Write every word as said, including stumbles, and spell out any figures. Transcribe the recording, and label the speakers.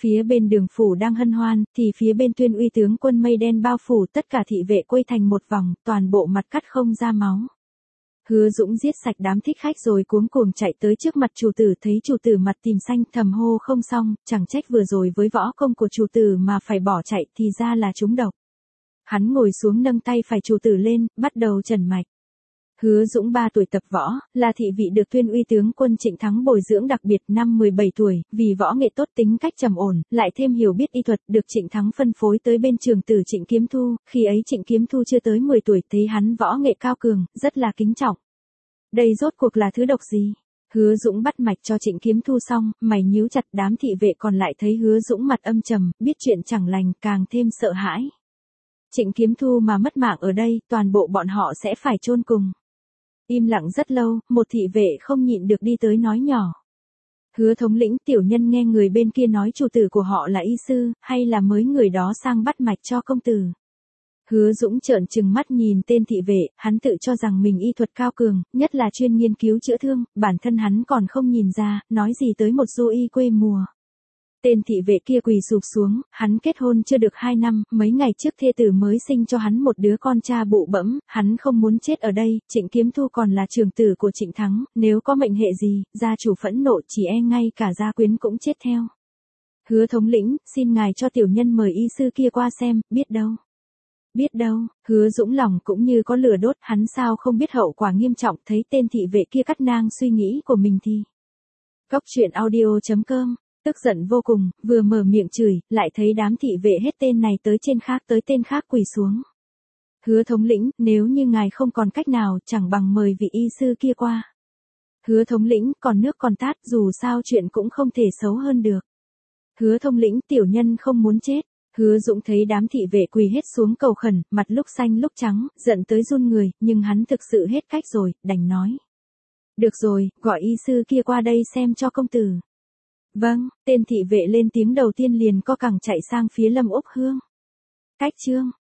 Speaker 1: Phía bên Đường phủ đang hân hoan, thì phía bên Tuyên Uy tướng quân mây đen bao phủ, tất cả thị vệ quây thành một vòng, toàn bộ mặt cắt không ra máu. Hứa Dũng giết sạch đám thích khách rồi cuống cuồng chạy tới trước mặt chủ tử, thấy chủ tử mặt tím xanh, thầm hô không xong, chẳng trách vừa rồi với võ công của chủ tử mà phải bỏ chạy, thì ra là trúng độc. Hắn ngồi xuống nâng tay phải chủ tử lên, bắt đầu trần mạch. Hứa Dũng ba tuổi tập võ, là thị vị được Tuyên Uy tướng quân Trịnh Thắng bồi dưỡng đặc biệt. Năm mười bảy tuổi, vì võ nghệ tốt, tính cách trầm ổn, lại thêm hiểu biết y thuật, được Trịnh Thắng phân phối tới bên trường tử Trịnh Kiếm Thu. Khi ấy Trịnh Kiếm Thu chưa tới mười tuổi, thấy hắn võ nghệ cao cường, rất là kính trọng. Đây rốt cuộc là thứ độc gì? Hứa Dũng bắt mạch cho Trịnh Kiếm Thu xong, mày nhíu chặt. Đám thị vệ còn lại thấy Hứa Dũng mặt âm trầm, biết chuyện chẳng lành, càng thêm sợ hãi. Trịnh Kiếm Thu mà mất mạng ở đây, toàn bộ bọn họ sẽ phải chôn cùng. Im lặng rất lâu, một thị vệ không nhịn được đi tới nói nhỏ. Hứa thống lĩnh, tiểu nhân nghe người bên kia nói chủ tử của họ là y sư, hay là mới người đó sang bắt mạch cho công tử. Hứa Dũng trợn trừng mắt nhìn tên thị vệ, hắn tự cho rằng mình y thuật cao cường, nhất là chuyên nghiên cứu chữa thương, bản thân hắn còn không nhìn ra, nói gì tới một du y quê mùa. Tên thị vệ kia quỳ sụp xuống, hắn kết hôn chưa được hai năm, mấy ngày trước thê tử mới sinh cho hắn một đứa con cha bụ bẫm, hắn không muốn chết ở đây. Trịnh Kiếm Thu còn là trưởng tử của Trịnh Thắng, nếu có mệnh hệ gì, gia chủ phẫn nộ chỉ e ngay cả gia quyến cũng chết theo. Hứa thống lĩnh, xin ngài cho tiểu nhân mời y sư kia qua xem, biết đâu. Biết đâu, Hứa Dũng lòng cũng như có lửa đốt, hắn sao không biết hậu quả nghiêm trọng, thấy tên thị vệ kia cắt ngang suy nghĩ của mình thì. Góc truyện audio chấm com. Tức giận vô cùng, vừa mở miệng chửi, lại thấy đám thị vệ hết tên này tới trên khác tới tên khác quỳ xuống. Hứa thống lĩnh, nếu như ngài không còn cách nào, chẳng bằng mời vị y sư kia qua. Hứa thống lĩnh, còn nước còn tát, dù sao chuyện cũng không thể xấu hơn được. Hứa thống lĩnh, tiểu nhân không muốn chết. Hứa Dũng thấy đám thị vệ quỳ hết xuống cầu khẩn, mặt lúc xanh lúc trắng, giận tới run người, nhưng hắn thực sự hết cách rồi, đành nói. Được rồi, gọi y sư kia qua đây xem cho công tử. Vâng, tên thị vệ lên tiếng đầu tiên liền co cẳng chạy sang phía Lâm Úc Hương. Cách chương